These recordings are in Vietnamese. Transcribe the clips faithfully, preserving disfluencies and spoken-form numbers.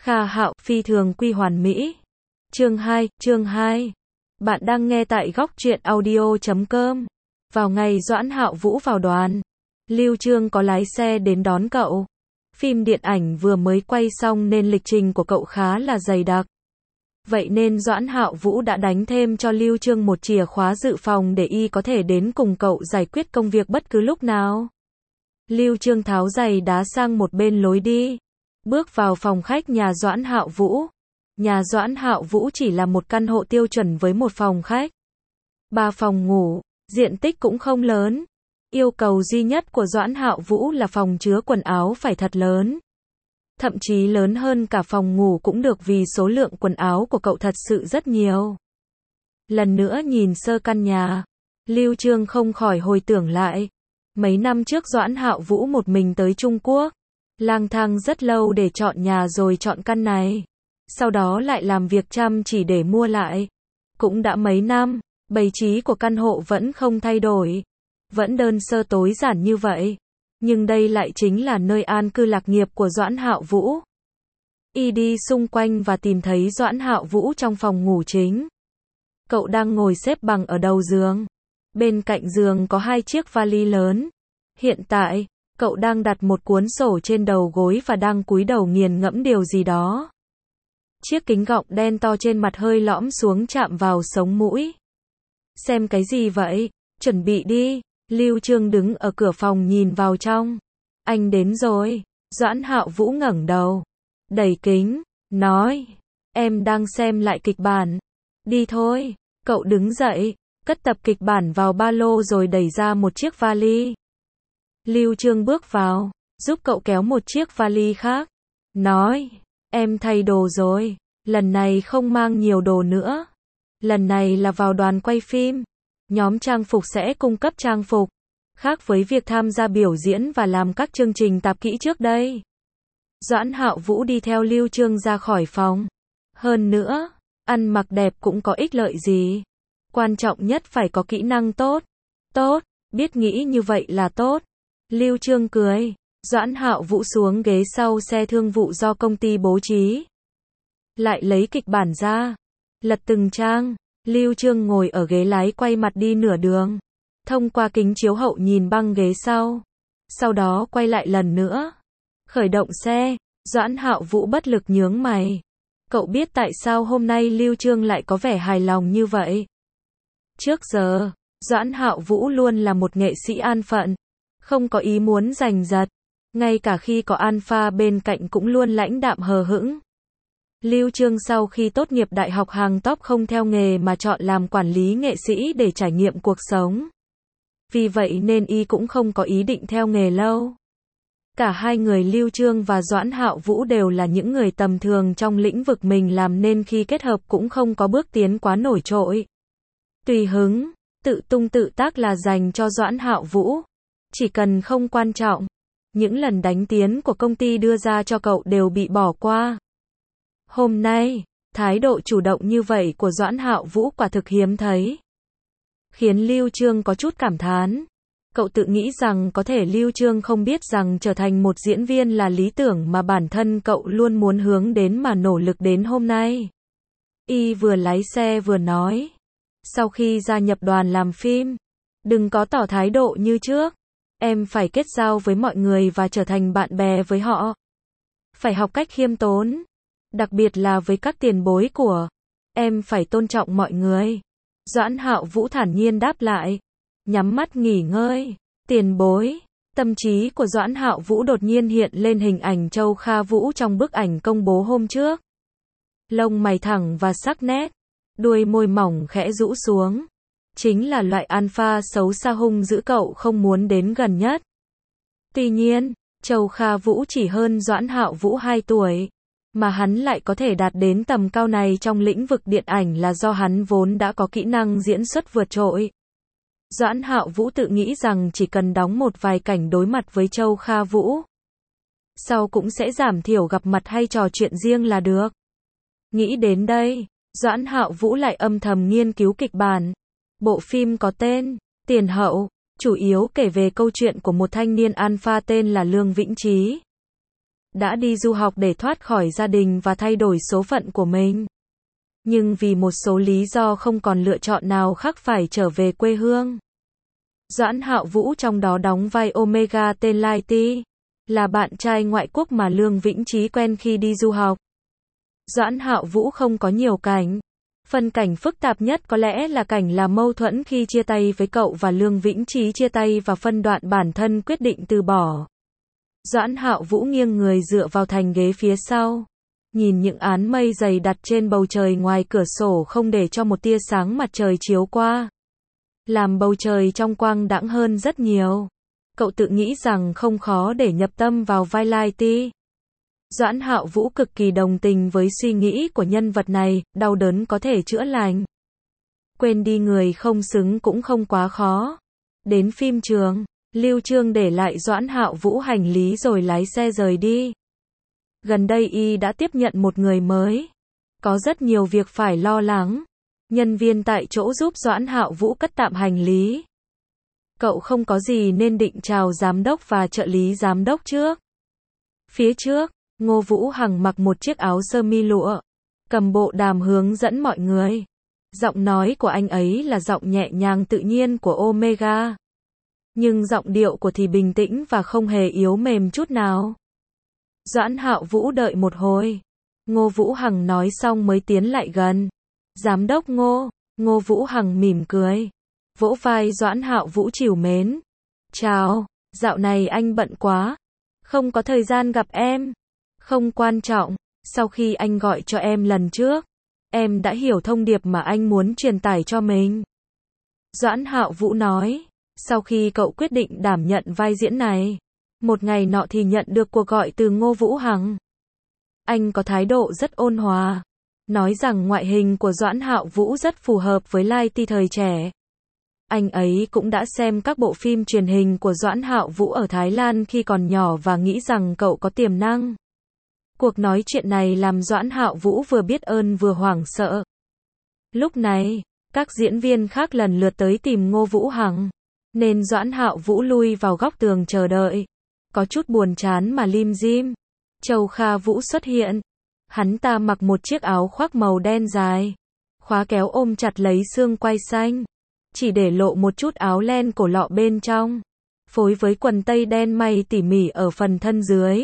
Kha Hạo, phi thường quy hoàn mỹ. Chương hai, chương hai. Bạn đang nghe tại góc truyện audio chấm com. Vào ngày Doãn Hạo Vũ vào đoàn, Lưu Chương có lái xe đến đón cậu. Phim điện ảnh vừa mới quay xong nên lịch trình của cậu khá là dày đặc. Vậy nên Doãn Hạo Vũ đã đánh thêm cho Lưu Chương một chìa khóa dự phòng để y có thể đến cùng cậu giải quyết công việc bất cứ lúc nào. Lưu Chương tháo giày đá sang một bên lối đi, bước vào phòng khách nhà Doãn Hạo Vũ. Nhà Doãn Hạo Vũ chỉ là một căn hộ tiêu chuẩn với một phòng khách, ba phòng ngủ, diện tích cũng không lớn. Yêu cầu duy nhất của Doãn Hạo Vũ là phòng chứa quần áo phải thật lớn. Thậm chí lớn hơn cả phòng ngủ cũng được vì số lượng quần áo của cậu thật sự rất nhiều. Lần nữa nhìn sơ căn nhà, Lưu Chương không khỏi hồi tưởng lại. Mấy năm trước Doãn Hạo Vũ một mình tới Trung Quốc, lang thang rất lâu để chọn nhà rồi chọn căn này. Sau đó lại làm việc chăm chỉ để mua lại. Cũng đã mấy năm, bày trí của căn hộ vẫn không thay đổi. Vẫn đơn sơ tối giản như vậy. Nhưng đây lại chính là nơi an cư lạc nghiệp của Doãn Hạo Vũ. Y đi xung quanh và tìm thấy Doãn Hạo Vũ trong phòng ngủ chính. Cậu đang ngồi xếp bằng ở đầu giường. Bên cạnh giường có hai chiếc vali lớn. Hiện tại, cậu đang đặt một cuốn sổ trên đầu gối và đang cúi đầu nghiền ngẫm điều gì đó. Chiếc kính gọng đen to trên mặt hơi lõm xuống chạm vào sống mũi. Xem cái gì vậy? Chuẩn bị đi. Lưu Chương đứng ở cửa phòng nhìn vào trong. Anh đến rồi. Doãn Hạo Vũ ngẩng đầu, đẩy kính, nói. Em đang xem lại kịch bản. Đi thôi. Cậu đứng dậy, cất tập kịch bản vào ba lô rồi đẩy ra một chiếc vali. Lưu Chương bước vào, giúp cậu kéo một chiếc vali khác. Nói. Em thay đồ rồi. Lần này không mang nhiều đồ nữa. Lần này là vào đoàn quay phim. Nhóm trang phục sẽ cung cấp trang phục. Khác với việc tham gia biểu diễn và làm các chương trình tạp kỹ trước đây. Doãn Hạo Vũ đi theo Lưu Chương ra khỏi phòng. Hơn nữa, ăn mặc đẹp cũng có ích lợi gì. Quan trọng nhất phải có kỹ năng tốt. Tốt, biết nghĩ như vậy là tốt. Lưu Chương cười. Doãn Hạo Vũ xuống ghế sau xe thương vụ do công ty bố trí. Lại lấy kịch bản ra. Lật từng trang. Lưu Chương ngồi ở ghế lái quay mặt đi nửa đường. Thông qua kính chiếu hậu nhìn băng ghế sau. Sau đó quay lại lần nữa. Khởi động xe. Doãn Hạo Vũ bất lực nhướng mày. Cậu biết tại sao hôm nay Lưu Chương lại có vẻ hài lòng như vậy? Trước giờ, Doãn Hạo Vũ luôn là một nghệ sĩ an phận. Không có ý muốn giành giật. Ngay cả khi có alpha bên cạnh cũng luôn lãnh đạm hờ hững. Lưu Chương sau khi tốt nghiệp đại học hàng top không theo nghề mà chọn làm quản lý nghệ sĩ để trải nghiệm cuộc sống. Vì vậy nên y cũng không có ý định theo nghề lâu. Cả hai người Lưu Chương và Doãn Hạo Vũ đều là những người tầm thường trong lĩnh vực mình làm nên khi kết hợp cũng không có bước tiến quá nổi trội. Tùy hứng, tự tung tự tác là dành cho Doãn Hạo Vũ. Chỉ cần không quan trọng, những lần đánh tiến của công ty đưa ra cho cậu đều bị bỏ qua. Hôm nay, thái độ chủ động như vậy của Doãn Hạo Vũ quả thực hiếm thấy. Khiến Lưu Chương có chút cảm thán. Cậu tự nghĩ rằng có thể Lưu Chương không biết rằng trở thành một diễn viên là lý tưởng mà bản thân cậu luôn muốn hướng đến mà nỗ lực đến hôm nay. Y vừa lái xe vừa nói. Sau khi gia nhập đoàn làm phim, đừng có tỏ thái độ như trước. Em phải kết giao với mọi người và trở thành bạn bè với họ. Phải học cách khiêm tốn. Đặc biệt là với các tiền bối của em phải tôn trọng mọi người. Doãn Hạo Vũ thản nhiên đáp lại. Nhắm mắt nghỉ ngơi. Tiền bối. Tâm trí của Doãn Hạo Vũ đột nhiên hiện lên hình ảnh Châu Kha Vũ trong bức ảnh công bố hôm trước. Lông mày thẳng và sắc nét. Đuôi môi mỏng khẽ rũ xuống. Chính là loại alpha xấu xa hung dữ cậu không muốn đến gần nhất. Tuy nhiên, Châu Kha Vũ chỉ hơn Doãn Hạo Vũ hai tuổi. Mà hắn lại có thể đạt đến tầm cao này trong lĩnh vực điện ảnh là do hắn vốn đã có kỹ năng diễn xuất vượt trội. Doãn Hạo Vũ tự nghĩ rằng chỉ cần đóng một vài cảnh đối mặt với Châu Kha Vũ, sau cũng sẽ giảm thiểu gặp mặt hay trò chuyện riêng là được. Nghĩ đến đây, Doãn Hạo Vũ lại âm thầm nghiên cứu kịch bản. Bộ phim có tên Tiền Hậu, chủ yếu kể về câu chuyện của một thanh niên alpha tên là Lương Vĩnh Trí. đã đi du học để thoát khỏi gia đình và thay đổi số phận của mình. Nhưng vì một số lý do không còn lựa chọn nào khác phải trở về quê hương. Doãn Hạo Vũ trong đó đóng vai Omega tên Lai Ti, là bạn trai ngoại quốc mà Lương Vĩnh Trí quen khi đi du học. Doãn Hạo Vũ không có nhiều cảnh. Phân cảnh phức tạp nhất có lẽ là cảnh là mâu thuẫn khi chia tay với cậu và Lương Vĩnh Trí chia tay và phân đoạn bản thân quyết định từ bỏ. Doãn Hạo Vũ nghiêng người dựa vào thành ghế phía sau, nhìn những áng mây dày đặt trên bầu trời ngoài cửa sổ không để cho một tia sáng mặt trời chiếu qua, làm bầu trời trong quang đãng hơn rất nhiều. Cậu tự nghĩ rằng không khó để nhập tâm vào vai Lai Ti. Doãn Hạo Vũ cực kỳ đồng tình với suy nghĩ của nhân vật này, đau đớn có thể chữa lành. Quên đi người không xứng cũng không quá khó. Đến phim trường, Lưu Chương để lại Doãn Hạo Vũ hành lý rồi lái xe rời đi. Gần đây y đã tiếp nhận một người mới. Có rất nhiều việc phải lo lắng. Nhân viên tại chỗ giúp Doãn Hạo Vũ cất tạm hành lý. Cậu không có gì nên định chào giám đốc và trợ lý giám đốc trước. Phía trước, Ngô Vũ Hằng mặc một chiếc áo sơ mi lụa, cầm bộ đàm hướng dẫn mọi người. Giọng nói của anh ấy là giọng nhẹ nhàng tự nhiên của Omega. Nhưng giọng điệu của thì bình tĩnh và không hề yếu mềm chút nào. Doãn Hạo Vũ đợi một hồi. Ngô Vũ Hằng nói xong mới tiến lại gần. Giám đốc Ngô, Ngô Vũ Hằng mỉm cười. Vỗ vai Doãn Hạo Vũ trìu mến. Chào, dạo này anh bận quá. Không có thời gian gặp em. Không quan trọng, sau khi anh gọi cho em lần trước, em đã hiểu thông điệp mà anh muốn truyền tải cho mình. Doãn Hạo Vũ nói, sau khi cậu quyết định đảm nhận vai diễn này, một ngày nọ thì nhận được cuộc gọi từ Ngô Vũ Hằng. Anh có thái độ rất ôn hòa, nói rằng ngoại hình của Doãn Hạo Vũ rất phù hợp với Lai Ti thời trẻ. Anh ấy cũng đã xem các bộ phim truyền hình của Doãn Hạo Vũ ở Thái Lan khi còn nhỏ và nghĩ rằng cậu có tiềm năng. Cuộc nói chuyện này làm Doãn Hạo Vũ vừa biết ơn vừa hoảng sợ. Lúc này, các diễn viên khác lần lượt tới tìm Ngô Vũ Hằng, nên Doãn Hạo Vũ lui vào góc tường chờ đợi. Có chút buồn chán mà lim dim. Châu Kha Vũ xuất hiện. Hắn ta mặc một chiếc áo khoác màu đen dài, khóa kéo ôm chặt lấy xương quai xanh, chỉ để lộ một chút áo len cổ lọ bên trong, phối với quần tây đen may tỉ mỉ ở phần thân dưới.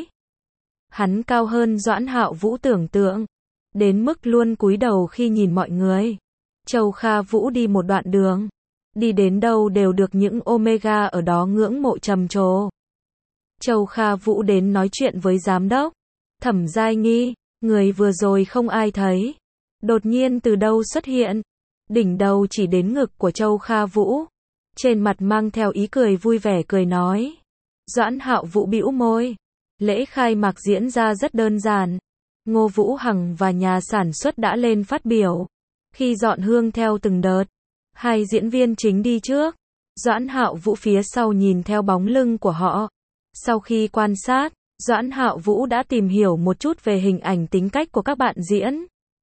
Hắn cao hơn Doãn Hạo Vũ tưởng tượng, đến mức luôn cúi đầu khi nhìn mọi người. Châu Kha Vũ đi một đoạn đường, đi đến đâu đều được những Omega ở đó ngưỡng mộ trầm trồ. Châu Kha Vũ đến nói chuyện với giám đốc Thẩm Giai Nghi, người vừa rồi không ai thấy, đột nhiên từ đâu xuất hiện, đỉnh đầu chỉ đến ngực của Châu Kha Vũ, trên mặt mang theo ý cười vui vẻ cười nói. Doãn Hạo Vũ bĩu môi. Lễ khai mạc diễn ra rất đơn giản. Ngô Vũ Hằng và nhà sản xuất đã lên phát biểu. Khi dọn hương theo từng đợt, hai diễn viên chính đi trước, Doãn Hạo Vũ phía sau nhìn theo bóng lưng của họ. Sau khi quan sát, Doãn Hạo Vũ đã tìm hiểu một chút về hình ảnh tính cách của các bạn diễn.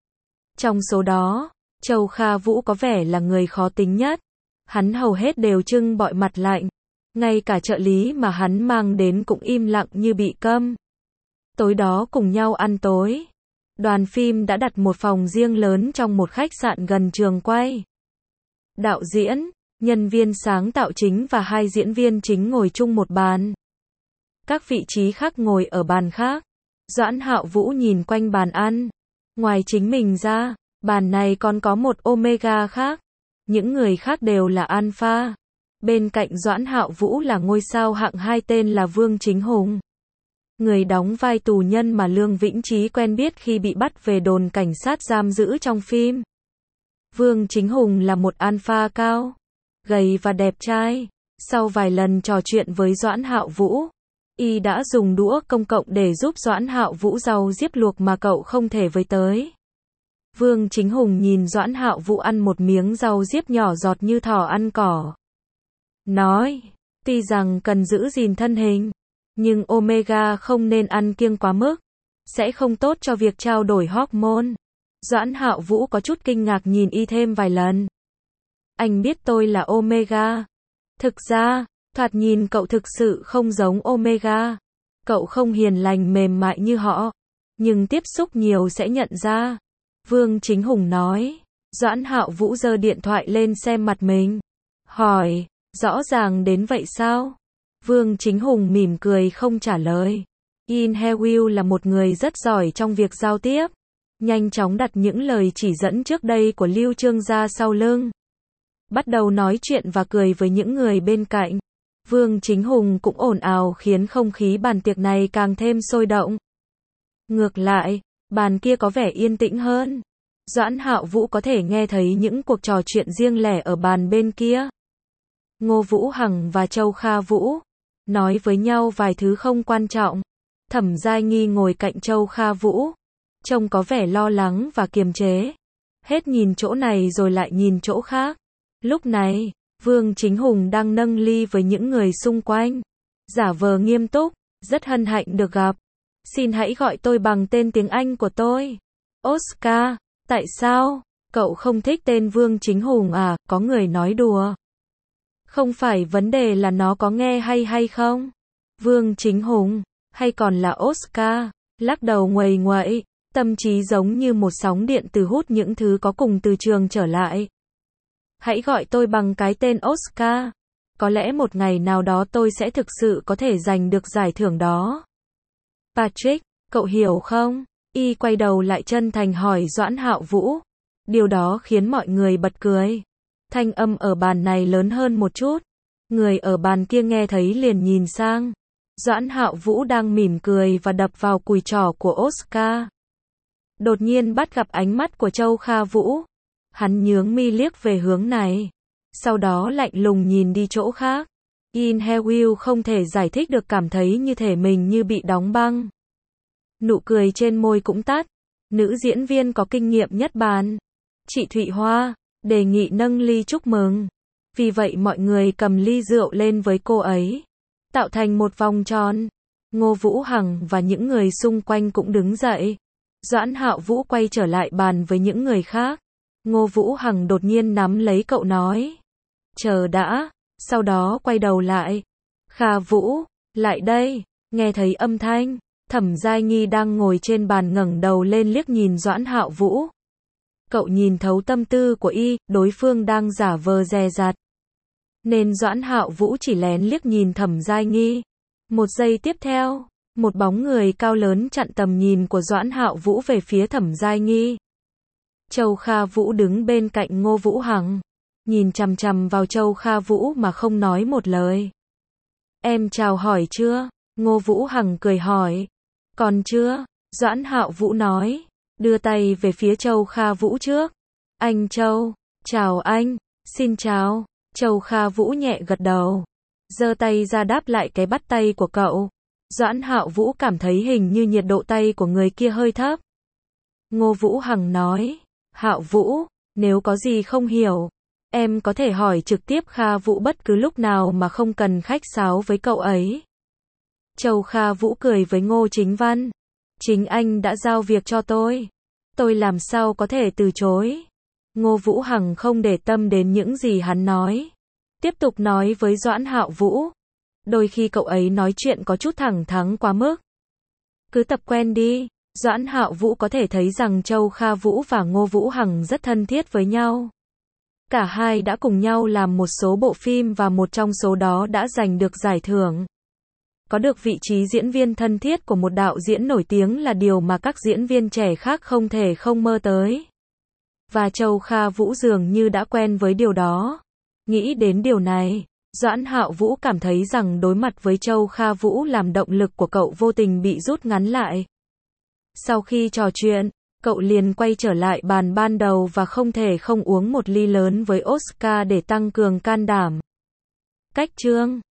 Trong số đó, Châu Kha Vũ có vẻ là người khó tính nhất. Hắn hầu hết đều trưng bọi mặt lạnh. Ngay cả trợ lý mà hắn mang đến cũng im lặng như bị câm. Tối đó cùng nhau ăn tối. Đoàn phim đã đặt một phòng riêng lớn trong một khách sạn gần trường quay. Đạo diễn, nhân viên sáng tạo chính và hai diễn viên chính ngồi chung một bàn. Các vị trí khác ngồi ở bàn khác. Doãn Hạo Vũ nhìn quanh bàn ăn. Ngoài chính mình ra, bàn này còn có một Omega khác. Những người khác đều là Alpha. Bên cạnh Doãn Hạo Vũ là ngôi sao hạng hai tên là Vương Chính Hùng. Người đóng vai tù nhân mà Lương Vĩnh Trí quen biết khi bị bắt về đồn cảnh sát giam giữ trong phim. Vương Chính Hùng là một alpha cao, gầy và đẹp trai. Sau vài lần trò chuyện với Doãn Hạo Vũ, y đã dùng đũa công cộng để giúp Doãn Hạo Vũ rau diếp luộc mà cậu không thể với tới. Vương Chính Hùng nhìn Doãn Hạo Vũ ăn một miếng rau diếp nhỏ giọt như thỏ ăn cỏ. Nói, tuy rằng cần giữ gìn thân hình, nhưng Omega không nên ăn kiêng quá mức, sẽ không tốt cho việc trao đổi hormone. Doãn Hạo Vũ có chút kinh ngạc nhìn y thêm vài lần. Anh biết tôi là Omega. Thực ra, thoạt nhìn cậu thực sự không giống Omega. Cậu không hiền lành mềm mại như họ, nhưng tiếp xúc nhiều sẽ nhận ra. Vương Chính Hùng nói. Doãn Hạo Vũ giơ điện thoại lên xem mặt mình. Hỏi, rõ ràng đến vậy sao? Vương Chính Hùng mỉm cười không trả lời. In He Will là một người rất giỏi trong việc giao tiếp. Nhanh chóng đặt những lời chỉ dẫn trước đây của Lưu Chương ra sau lưng. Bắt đầu nói chuyện và cười với những người bên cạnh. Vương Chính Hùng cũng ồn ào khiến không khí bàn tiệc này càng thêm sôi động. Ngược lại, bàn kia có vẻ yên tĩnh hơn. Doãn Hạo Vũ có thể nghe thấy những cuộc trò chuyện riêng lẻ ở bàn bên kia. Ngô Vũ Hằng và Châu Kha Vũ nói với nhau vài thứ không quan trọng. Thẩm Giai Nghi ngồi cạnh Châu Kha Vũ, trông có vẻ lo lắng và kiềm chế. Hết nhìn chỗ này rồi lại nhìn chỗ khác. Lúc này, Vương Chính Hùng đang nâng ly với những người xung quanh. Giả vờ nghiêm túc, rất hân hạnh được gặp. Xin hãy gọi tôi bằng tên tiếng Anh của tôi. Oscar. Tại sao? Cậu không thích tên Vương Chính Hùng à? Có người nói đùa. Không phải vấn đề là nó có nghe hay hay không? Vương Chính Hùng, hay còn là Oscar? Lắc đầu nguầy nguậy, tâm trí giống như một sóng điện từ hút những thứ có cùng từ trường trở lại. Hãy gọi tôi bằng cái tên Oscar. Có lẽ một ngày nào đó tôi sẽ thực sự có thể giành được giải thưởng đó. Patrick, cậu hiểu không? Y quay đầu lại chân thành hỏi Doãn Hạo Vũ. Điều đó khiến mọi người bật cười. Thanh âm ở bàn này lớn hơn một chút. Người ở bàn kia nghe thấy liền nhìn sang. Doãn Hạo Vũ đang mỉm cười và đập vào cùi trỏ của Oscar. Đột nhiên bắt gặp ánh mắt của Châu Kha Vũ. Hắn nhướng mi liếc về hướng này. Sau đó lạnh lùng nhìn đi chỗ khác. In He Will không thể giải thích được, cảm thấy như thể mình như bị đóng băng. Nụ cười trên môi cũng tắt. Nữ diễn viên có kinh nghiệm nhất bàn, chị Thụy Hoa, đề nghị nâng ly chúc mừng. Vì vậy mọi người cầm ly rượu lên với cô ấy, tạo thành một vòng tròn. Ngô Vũ Hằng và những người xung quanh cũng đứng dậy. Doãn Hạo Vũ quay trở lại bàn với những người khác. Ngô Vũ Hằng đột nhiên nắm lấy cậu nói. Chờ đã, sau đó quay đầu lại. Kha Vũ, lại đây, nghe thấy âm thanh. Thẩm Giai Nghi đang ngồi trên bàn ngẩng đầu lên liếc nhìn Doãn Hạo Vũ. Cậu nhìn thấu tâm tư của y, đối phương đang giả vờ dè dặt. Nên Doãn Hạo Vũ chỉ lén liếc nhìn Thẩm Giai Nghi. Một giây tiếp theo, một bóng người cao lớn chặn tầm nhìn của Doãn Hạo Vũ về phía Thẩm Giai Nghi. Châu Kha Vũ đứng bên cạnh Ngô Vũ Hằng, nhìn chằm chằm vào Châu Kha Vũ mà không nói một lời. Em chào hỏi chưa? Ngô Vũ Hằng cười hỏi. Còn chưa? Doãn Hạo Vũ nói, đưa tay về phía Châu Kha Vũ trước. Anh Châu, chào anh, xin chào. Châu Kha Vũ nhẹ gật đầu, giơ tay ra đáp lại cái bắt tay của cậu. Doãn Hạo Vũ cảm thấy hình như nhiệt độ tay của người kia hơi thấp. Ngô Vũ Hằng nói, Hạo Vũ, nếu có gì không hiểu, em có thể hỏi trực tiếp Kha Vũ bất cứ lúc nào mà không cần khách sáo với cậu ấy. Châu Kha Vũ cười với Ngô Chính Văn. Chính anh đã giao việc cho tôi. Tôi làm sao có thể từ chối. Ngô Vũ Hằng không để tâm đến những gì hắn nói. Tiếp tục nói với Doãn Hạo Vũ. Đôi khi cậu ấy nói chuyện có chút thẳng thắn quá mức. Cứ tập quen đi. Doãn Hạo Vũ có thể thấy rằng Châu Kha Vũ và Ngô Vũ Hằng rất thân thiết với nhau. Cả hai đã cùng nhau làm một số bộ phim và một trong số đó đã giành được giải thưởng. Có được vị trí diễn viên thân thiết của một đạo diễn nổi tiếng là điều mà các diễn viên trẻ khác không thể không mơ tới. Và Châu Kha Vũ dường như đã quen với điều đó. Nghĩ đến điều này, Doãn Hạo Vũ cảm thấy rằng đối mặt với Châu Kha Vũ làm động lực của cậu vô tình bị rút ngắn lại. Sau khi trò chuyện, cậu liền quay trở lại bàn ban đầu và không thể không uống một ly lớn với Oscar để tăng cường can đảm. Cách chương